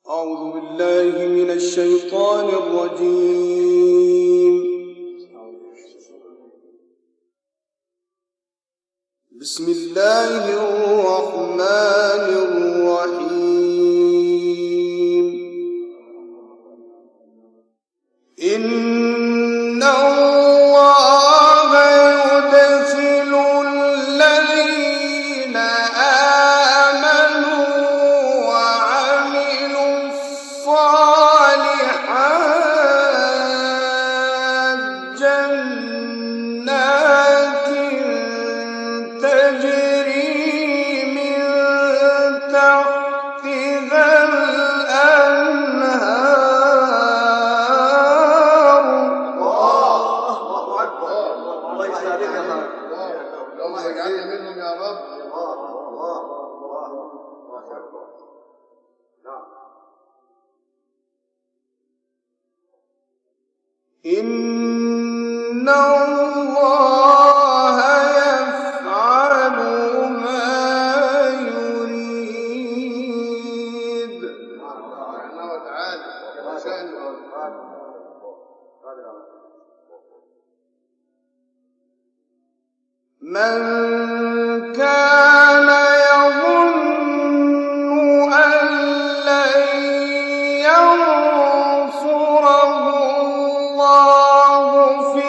أعوذ بالله من الشيطان الرجيم. بسم الله الرحمن الرحيم. إن الله يدخل الذين آمنوا وعملوا الصالحات جنات تجري من تحتها الأنهار. الله أكبر. الله يسعدك يا رب. اللهم اجعلنا منهم يا رب. الله أكبر. إن الله يفعل ما يريد. من كان يظن أن لن ينصره الله في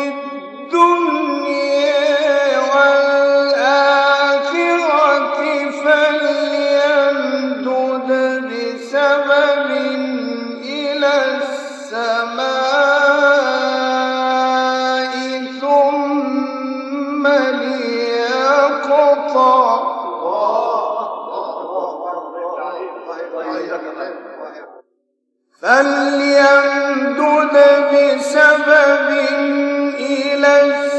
الدنيا والآخرة فليمدد بسبب إلى السماء ثم ليقطع فليمدد بسبب إلى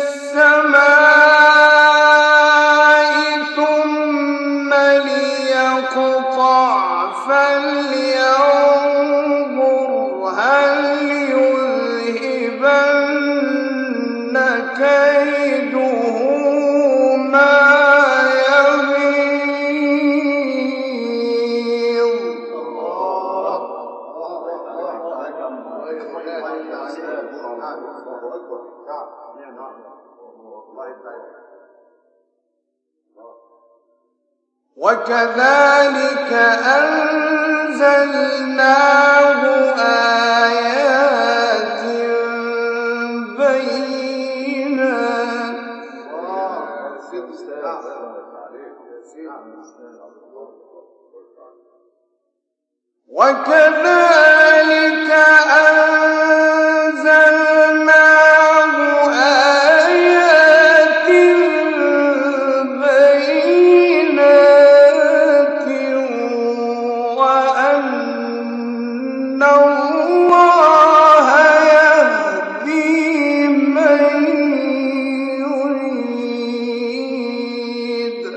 السماء ثم ليقطع فلينظر هل يذهبن كيده ما يغيظ. وكذلك أنزلناه آيات بينات وكذلك أنزلناه آيات بينات وأن الله يهدي من يريد.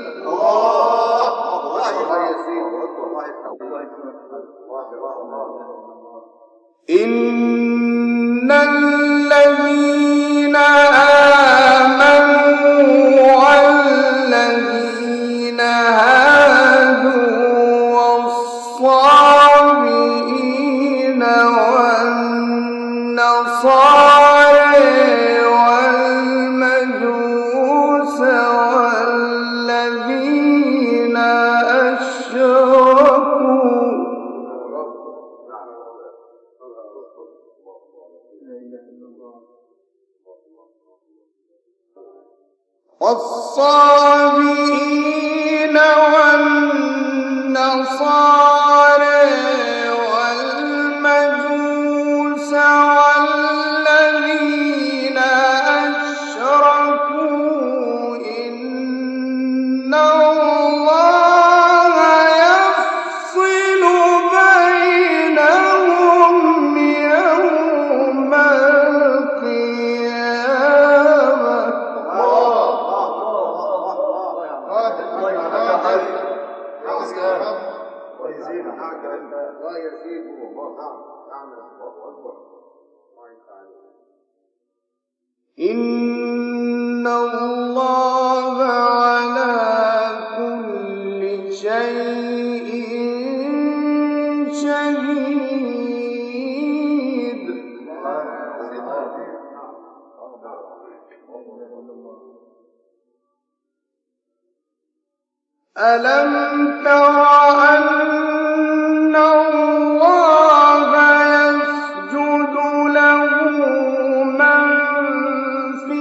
إن الذين آمنوا والذين هادوا والصابئين والنصارى والمجوس والذين أشركوا والصابئين والنصارى والمجوس والذين أشركوا إن الله يفصل بينهم يوم القيامة. إن الله على كل شيء شهيد. ألم تر أن الله يسجد له من في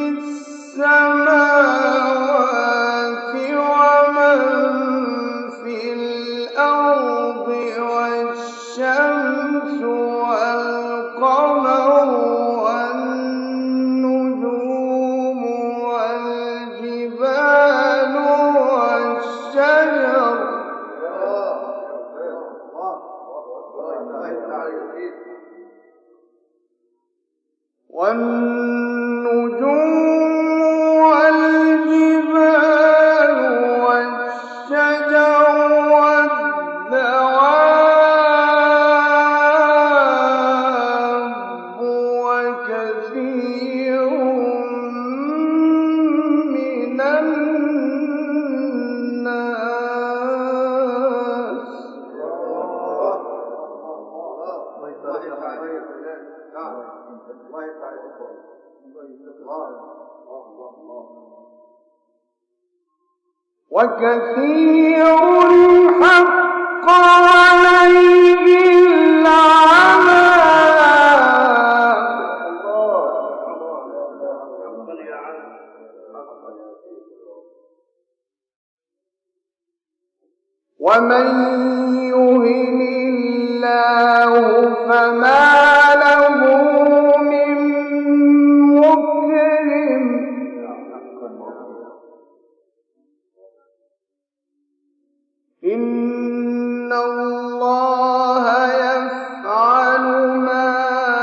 السماوات ومن في الأرض والشمس والقمر والنجوم والجبال والشجر والدواب وكثير من الناس وكثير حق عليه العذاب ومن يهن الله فما له من مكرم إن الله يفعل ما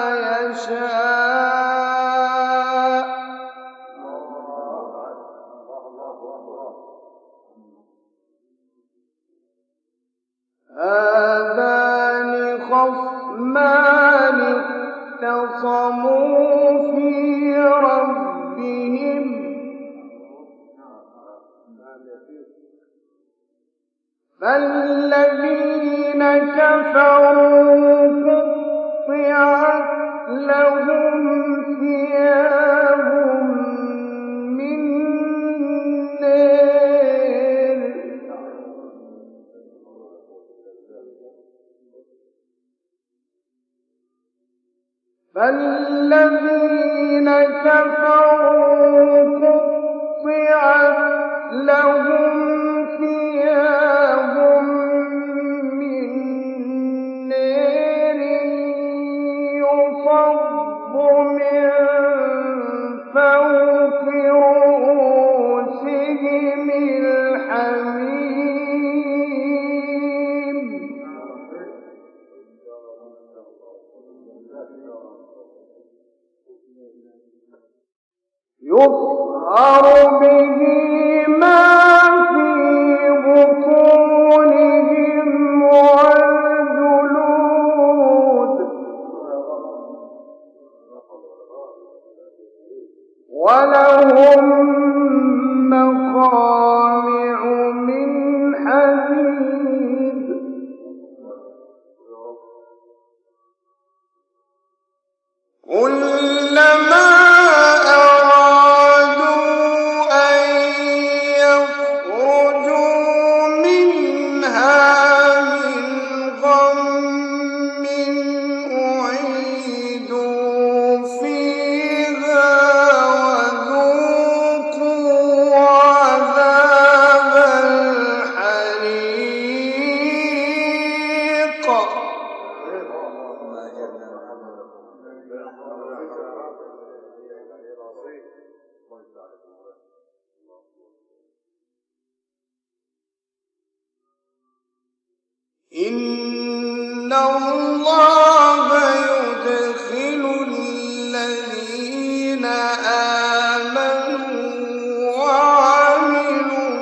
يشاء هذان خصمان اختصموا في ربهم فالذين كفروا قطعت لهم ثياب من نار فالذين كفروا قطعت لهم ثياب من نار يصب من فوق رؤوسهم الحميم يصهر به ما في بطونهم والجلود ولهم مقامع من حديد كلما إن الله يدخل الذين آمنوا وعملوا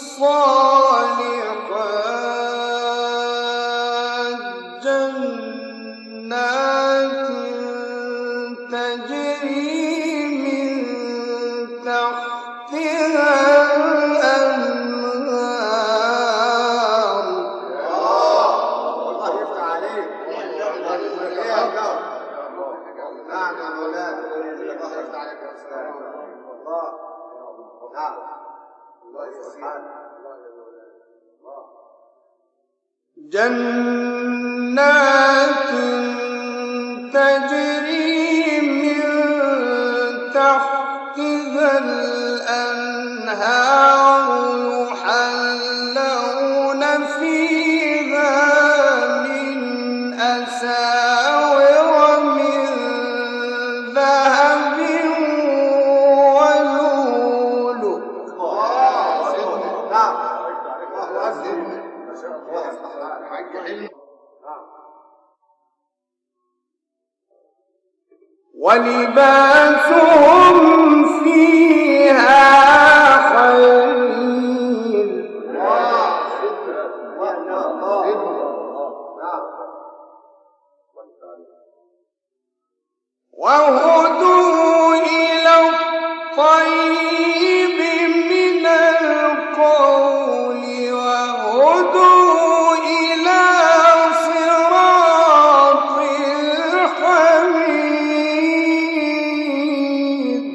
الصالحات جنات تجري من تحتها الأنهار جنات تجري من تحتها الأنهار يحلون فيها من أساور من ذهب ولؤلؤ ولباسهم فيها خير وهدوا إلى الطيب من القول وهدوا إلى صراط الحميد.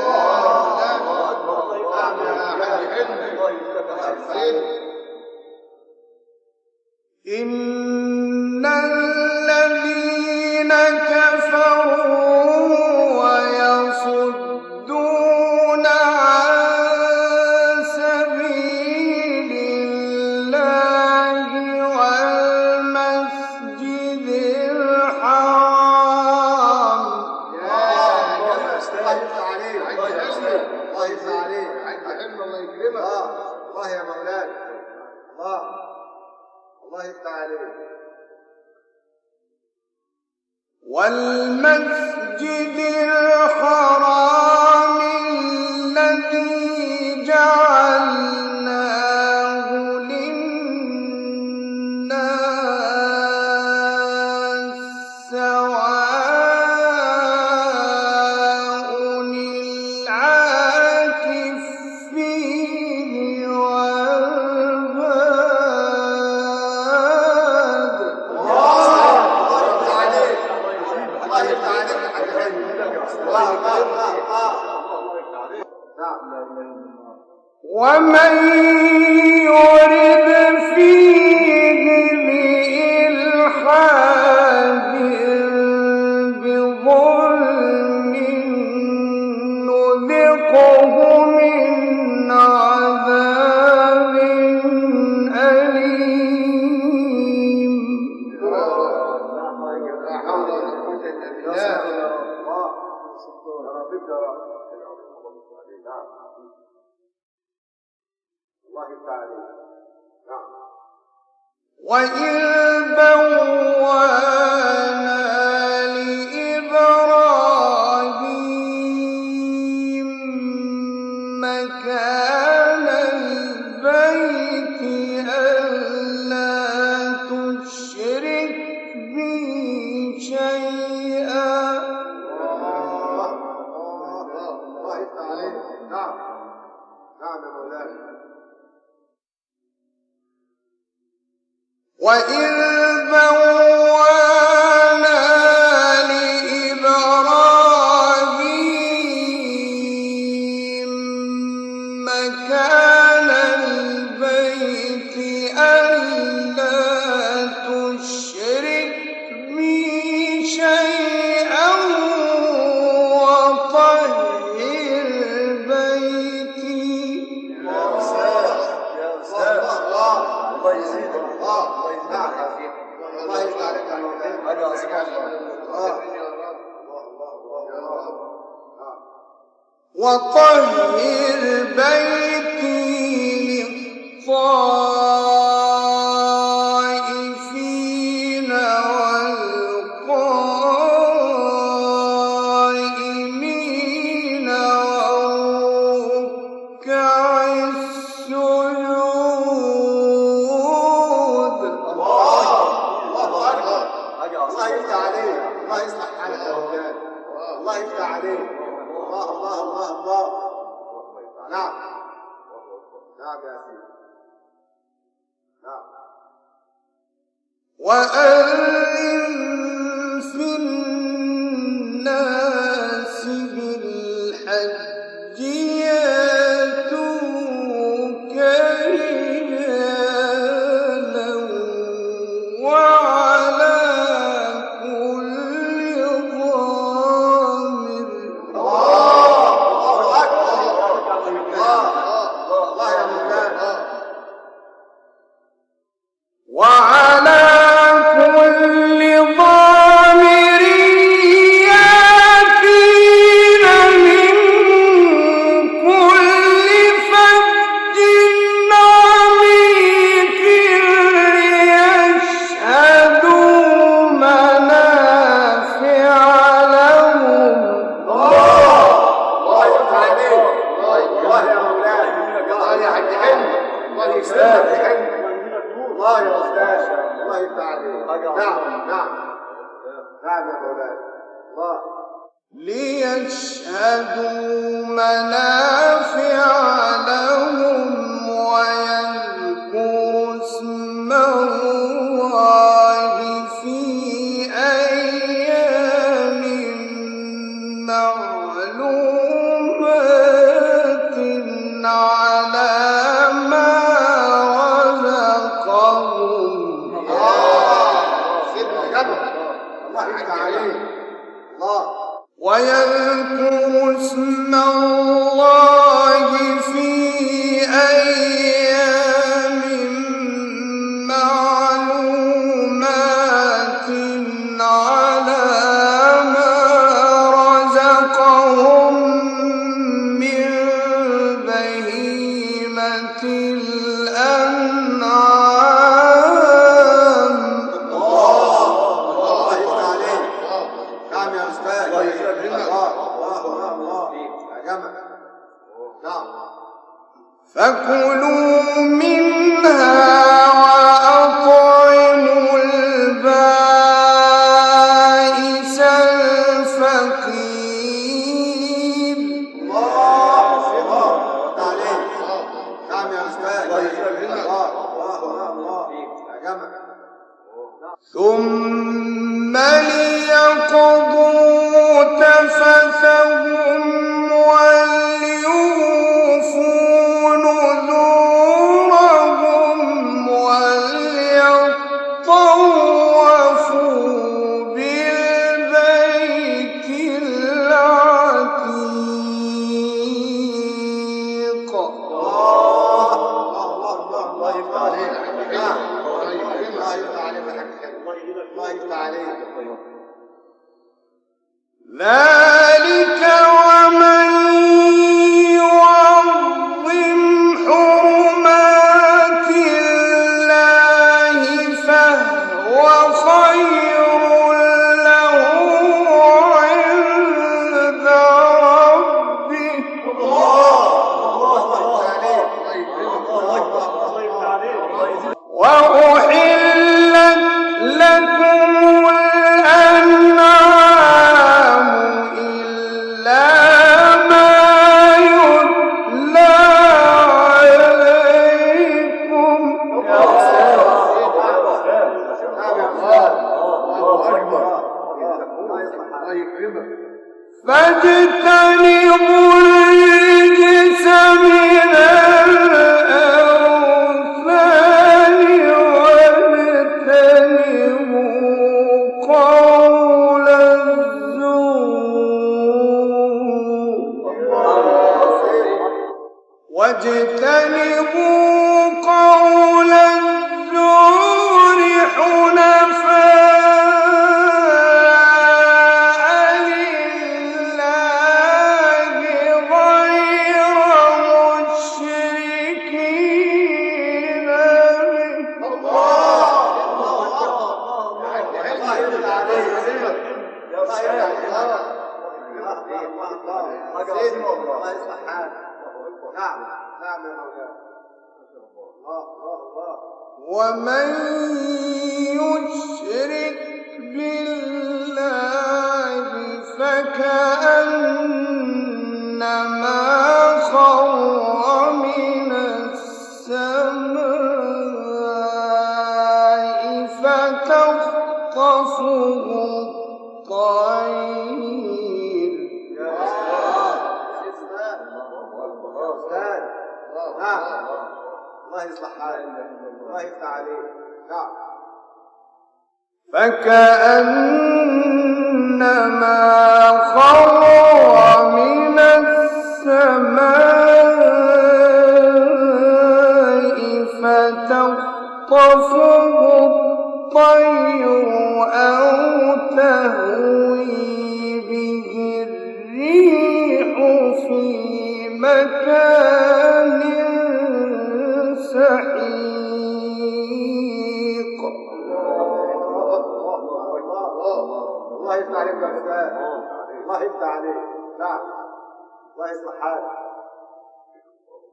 إن الذين كفروا ويصدون عن سبيل الله والمسجد الحرام الله يا مولانا الله يفتح عليك. والمسجد الحرام الذي جعلناه للناس سواء العاكف فيه والباد. ومن يرد فيه بإلحاد بظلم نذقه من عذاب أليم. وإذ بوّأنا لإبراهيم مكان البيت ألا تشرك بي شيئا. نعم يا مولانا. وإذ بوّأنا لإبراهيم مكان البيت ألا تشرك بي شيئا وطهر بيتي. الله يزيدك. الله يفتح عليك يا وطهر بيتي للطائفين والقائمين والركع السجود. الله يفتح عليك. الله يصلح حالك يا مولانا. الله يفتح عليك. الله. نعم يا سيدي. نعم. وأذن في الناس بالحج يأتوك يفتح عليك. نعم نعم نعم يا مولاي. الله ليشهدوا منافع لهم ويذكروا اسم الله في أيام معلومات على ما رزقهم. سيدنا جبل الله يفتح عليك. الله ويذكر اسم الله في أيام معلومات على ما رزقهم من بهيمة الأنعام. الله يفتح عليك. نعم يا أستاذ. الله يا جمل. نعم فكلوا منها وأطعموا البائس الفقير. الله يفتح عليك. نعم يا أستاذ. الله يا جمل. ثم ليقضوا تفثهم وليوفوا نذورهم وليطوفوا بالبيت العتيق. الله يفتح عليك. نعم الله يفتح عليك. الله يفتح عليك. ذلك ومن يعظم حرمات الله فهو خير له عند ربه. وأحلت لكم الأنعام إلا ما يتلى عليكم. فاجتنبوا الرجس من الأوثان واجتنبوا قول الزور. واجتنبوا قول الزور حنفاء لله غير مشركين به. نعم نعم يا مولانا. الله ومن يشرك بالله فكأنما خر من السماء فتخطفه الطير. نعم الله يصلح حالك. الله يفتح عليك. نعم فكأنما خر من السماء فتخطفه الطير أو تهوي به الريح في مكان سحيق. الله يفتح عليك يا أستاذ. الله يفتح عليك. نعم الله يصلح حالك.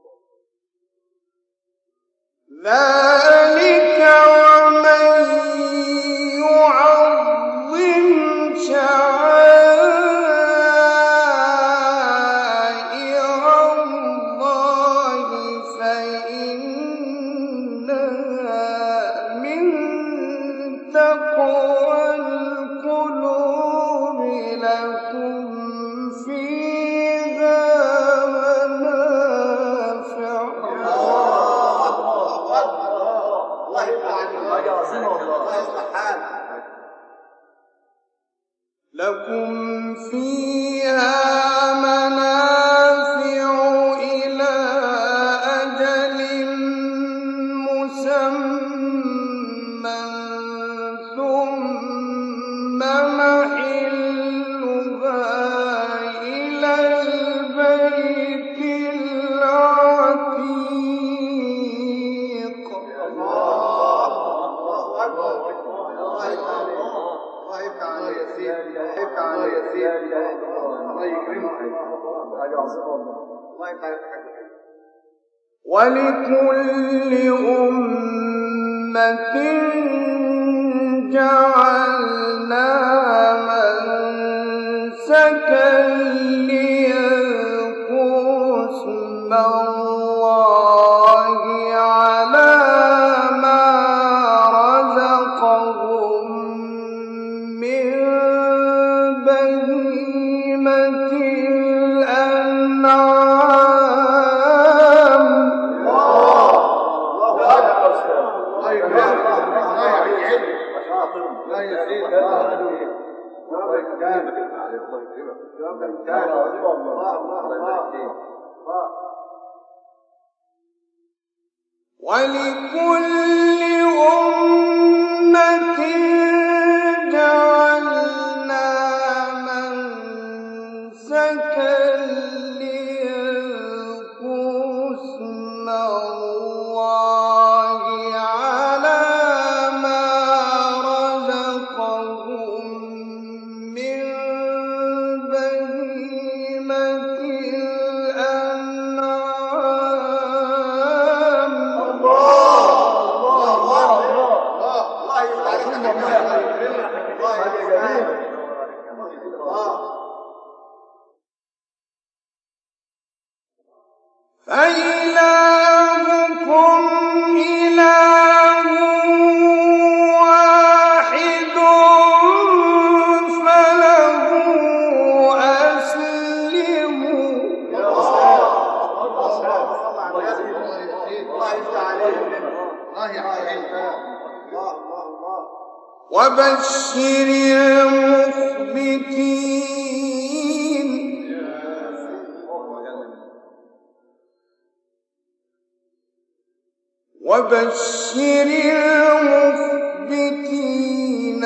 ذلك ومن الله يصلح حالك. لكم فيها منافع إلى أجل مسمى ثم محلها إلى البيت العتيق. الله أكبر. الله يفتح عليك. الله يفتح عليك يا سيدي. الله يفتح عليك يا سيدي. الله يكرمك. حاجة عظيمة والله. الله يفتح عليك. ولكل أمة جعلنا منسكا ليذكروا اسم الله على ما رزقهم من بهيمة الأنعام. ولكل أمة جعلنا منسكا ليذكروا اسم الله على ما رزقهم من بهيمة الأنعام. فإلهكم إله واحد فله أسلموا. وبشر المخبتين. وبشر المخبتين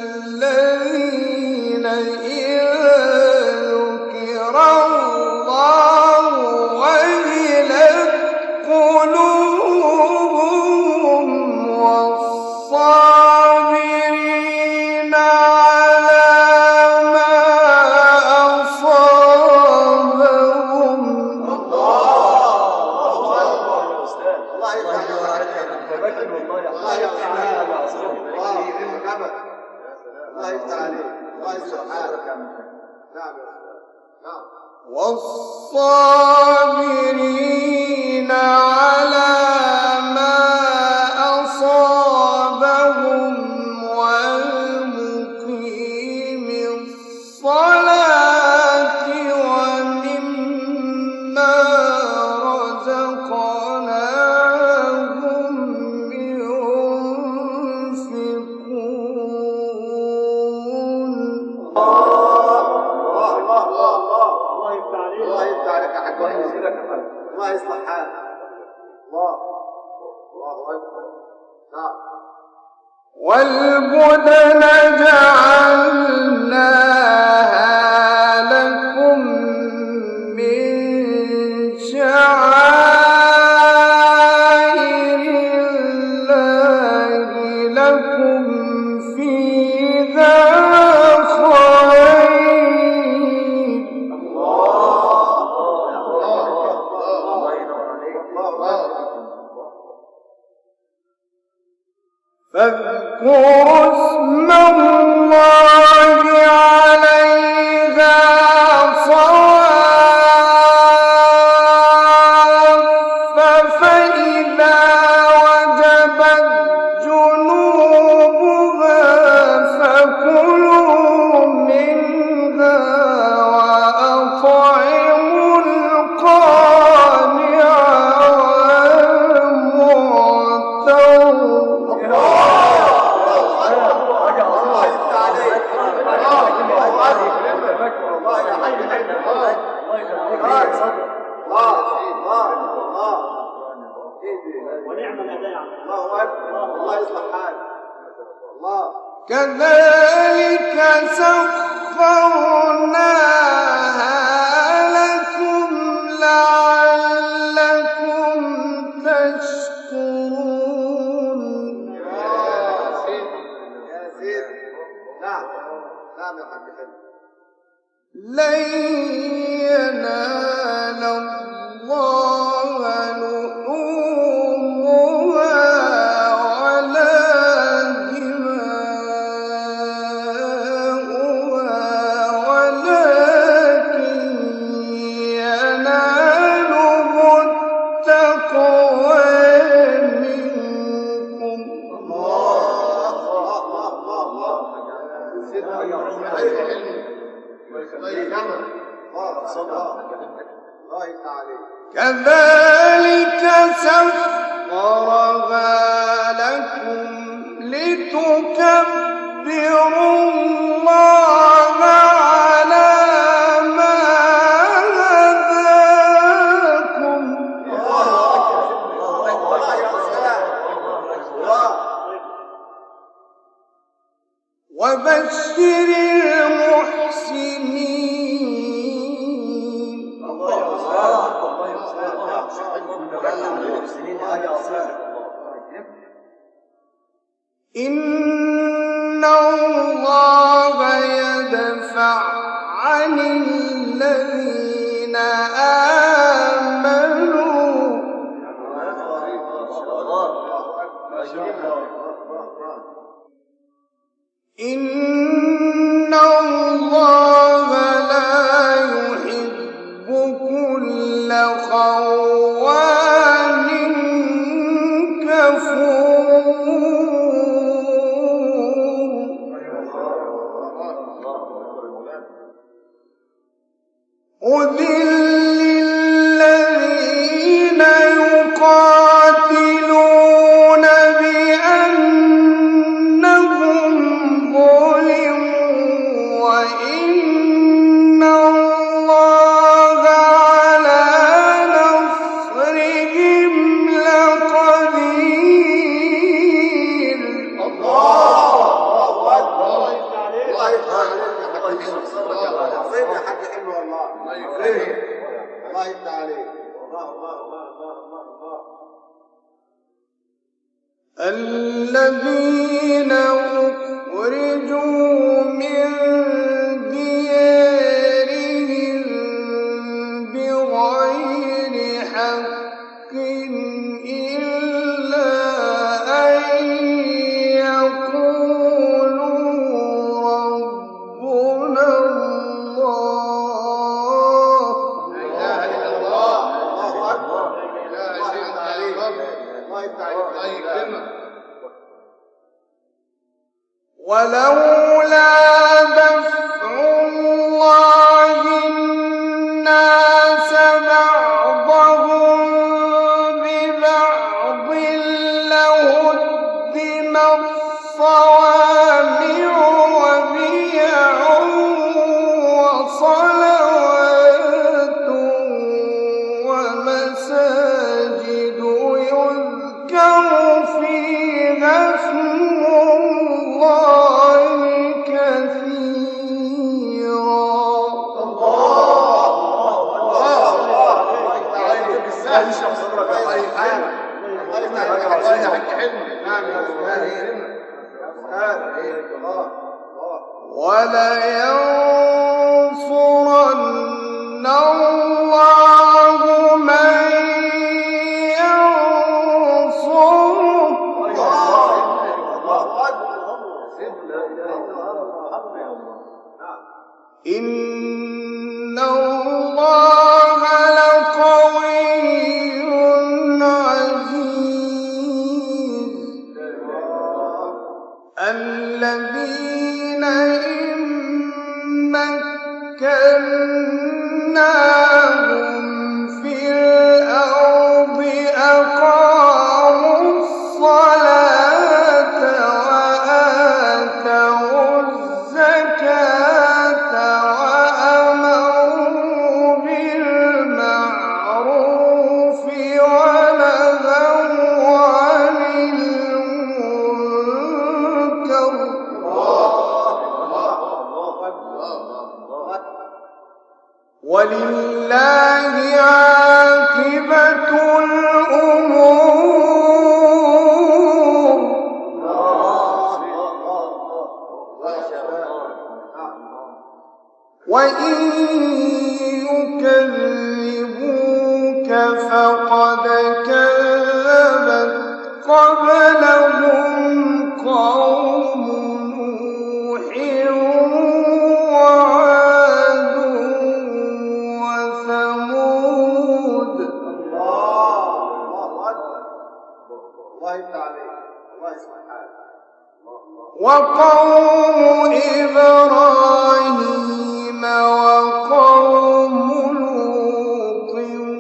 الذين إذا ذكر الله وجلت قلوبهم والصابرين على ما أصابهم. والصابرين على ما أصابهم والمقيم الصلاة ومما رزقناهم ينفقون. الله يصلح حالك. الله أكبر. نعم. والبدن جعلناها لكم من شعائر الله لكم فيها فاذكروا اسم الله عليها صواف فإذا وجبت جنوبها فكلوا منها وأطعموا القانع والمعتر. كذلك سخرناها لكم لعلكم تشكرون. يا سيدي يا سيدي. نعم نعم يا حاج حلمي. لن ينال الله لحومها ولا دماؤها ولكن يناله التقوى منكم. كذلك سخرها لكم لتكبروا الله على ما هداكم وبشر المحسنين. إن الله يدفع عن الذين آمنوا إن الله لا يحب كل خوان كفور. أذل للذين يقاتلون بأنهم ظلموا وإن الله على نصرهم لقدير. الله أكبر. الله يفتح عليك يا حاج حلمي والله. الله يكرمك. الله يفتح عليك. الله الله الله الله الله. الذين أخرجوا من ديارهم بغير حق إلا أن يقولوا ربنا الله. لا إله إلا الله. الله أكبر. لا إله إلا الله. الله يفتح عليك. الله يكرمك. ولولا دفع الله الناس بعضهم ببعض لهدمت صوامع وبيع وصلوات ومساجد يذكر فيها اسم الله كثيرا. ولينصرن الله من ينصره. إن الله لقوي عزيز. الذين إن مكناهم في الأرض أقاموا الصلاة وآتوا الزكاة وأمروا بالمعروف ونهوا عن المنكر ولله عاقبة الأمور وإن يكذبوك فقد كذبت قبلهم قوم نوح وعاد وثمود وقوم إبراهيم وقوم لوط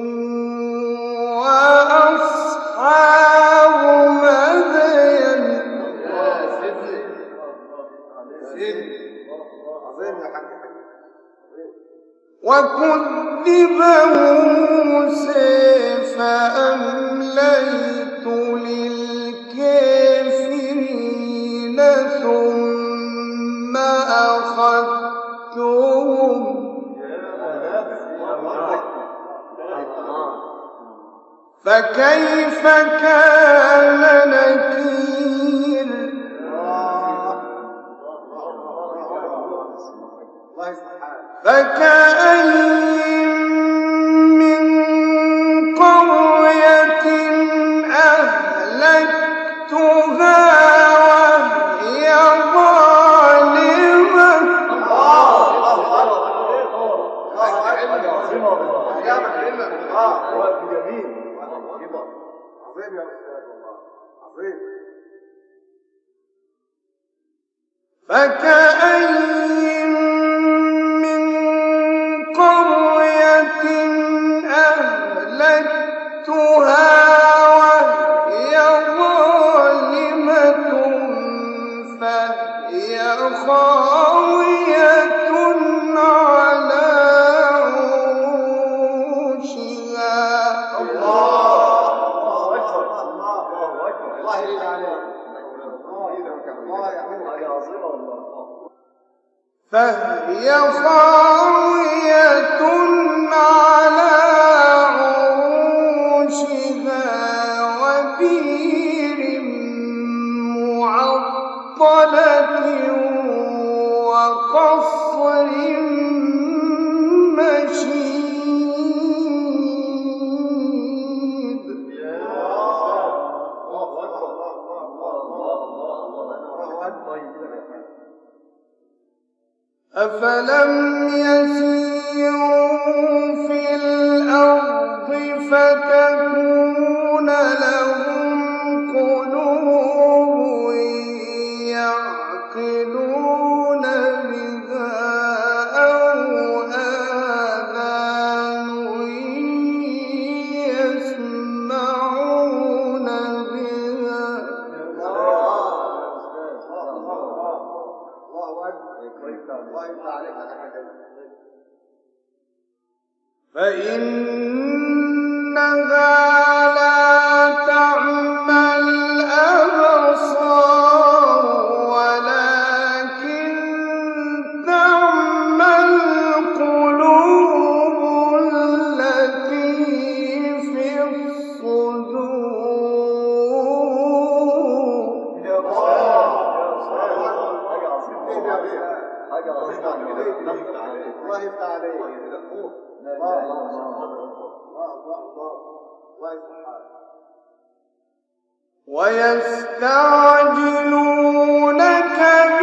وأصحاب مدين وكذب موسى فأمليت للكافرين ثم أخذتهم فكيف كان نكير فكأين من قرية أهلكتها وهي ظالمة فكأين من قرية أهلكتها وهي ظالمة فهي خاوية على فهي خاوية على عروشها وبئر معطلة وقصر مشيد أفلم يسيروا في الأرض فتكون لهم قلوب يعقلون بها أو آذان يسمعون بها فإنها لا تعمى الأبصار ولكن تعمى القلوب التي في ويستعجلونك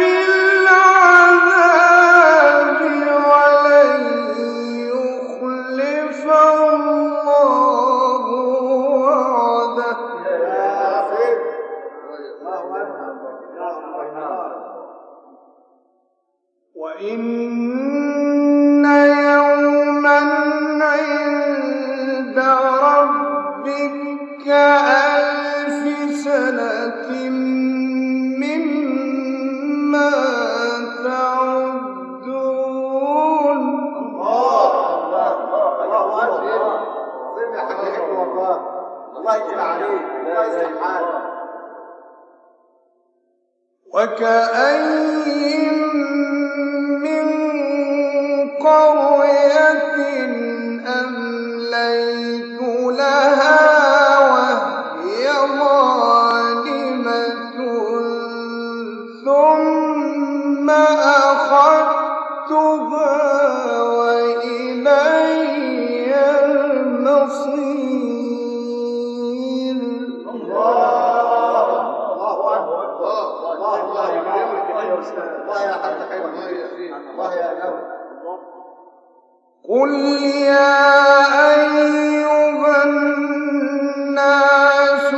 بالعذاب ولن يخلف الله وعده وإن يوما عند ربك ألف سنة مما تعدون وكأين من قرية أخذتها وإلي المصير. الله أكبر. الله يكرمك. الله يا حاج خير. الله يا نور. قل يا أيها الناس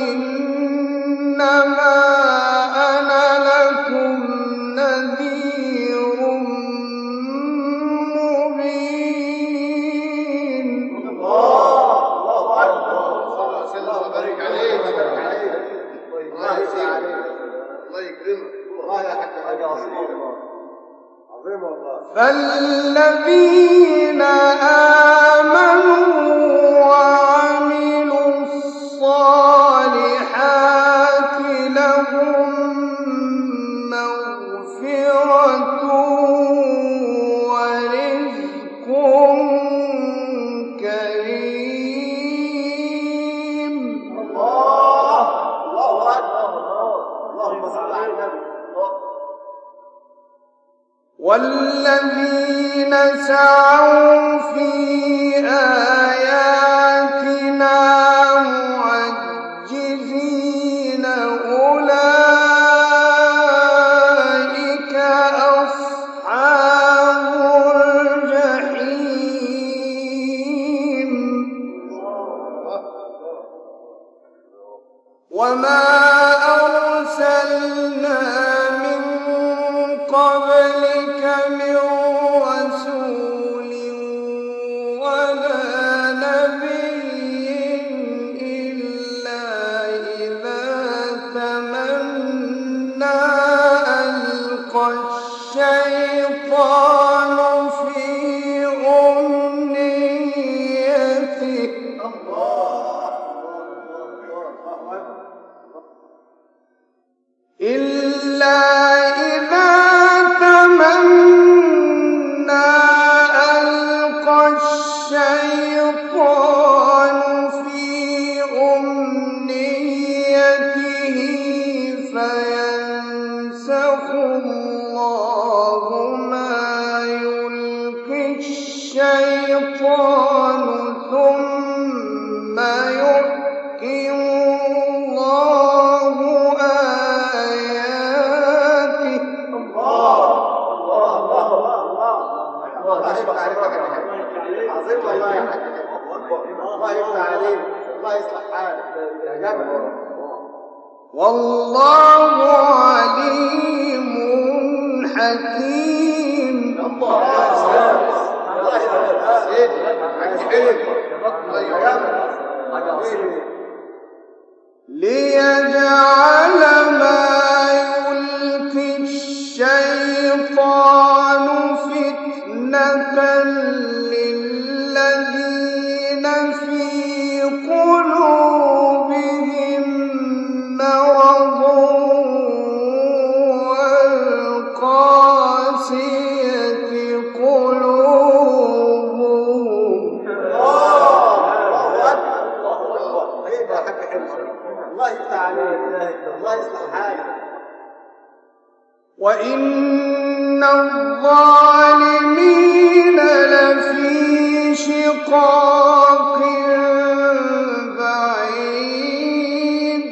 إنما أنا لكم نذير مبين. الله أكبر. الله يبارك عليك. الله يسعدك. الله يكرمك. الله يا حاج خير. عظيم والله. فالذين آمنوا وعملوا الصالحات لهم مغفرة ورزق كريم. الله أكبر. اللهم صل على النبي. والذين سعوا في آياتنا معجزين أولئك أصحاب الجحيم. وما أرسلنا من قبلك من رسول ولا نبي إلا إذا تمنى ألقى الشيطان في أمنيته. إلا إذا تمنى ألقى الشيطان في أمنيته فينسخ الله ما يلقي الشيطان ثم يحكم الله آياته. عظيم والله يا حاج. الله يفتح عليك. الله يصلح حالك يا جبل. والله عليم حكيم. الله ليجعل ما يلقي الشيطان فتنة للذين في قلوبهم مرض والقاسية قلوبهم. الله يفتح عليك. الله يصلح حالك. وإن الظالمين لفي شقاق بعيد.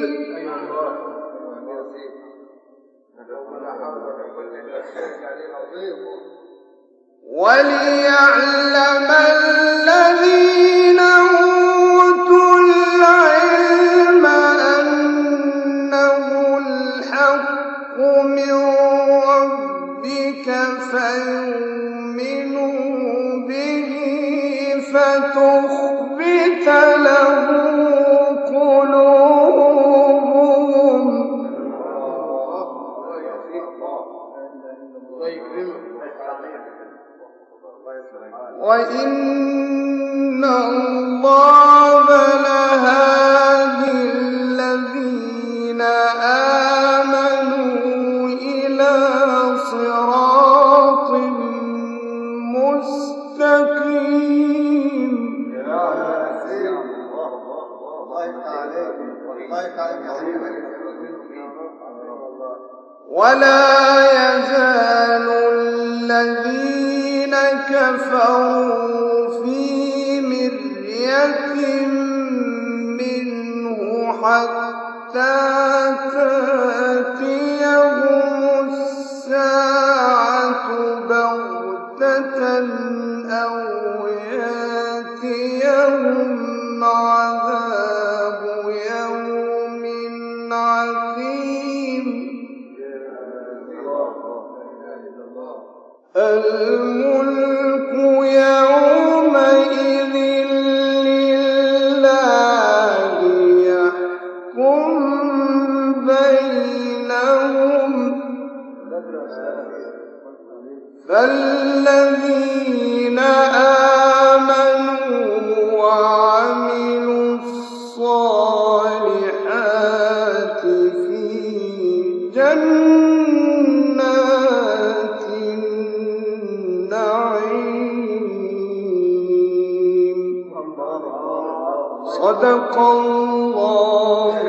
وليعلم الذين أوتوا العلم أنه الحق من ربك فيؤمنوا به فتخبت له قلوبهم. وإن الله لهادي الذين آمنوا إلى صراط مستقيم. ولا يزال كفروا في مرية منه حتى تأتيهم الساعة بغتة أو يأتيهم عذاب يوم عقيم الملك يومئذ لله يحكم بينهم فالذين آمنوا وعملوا الصالحات في جنات النعيم صدق الله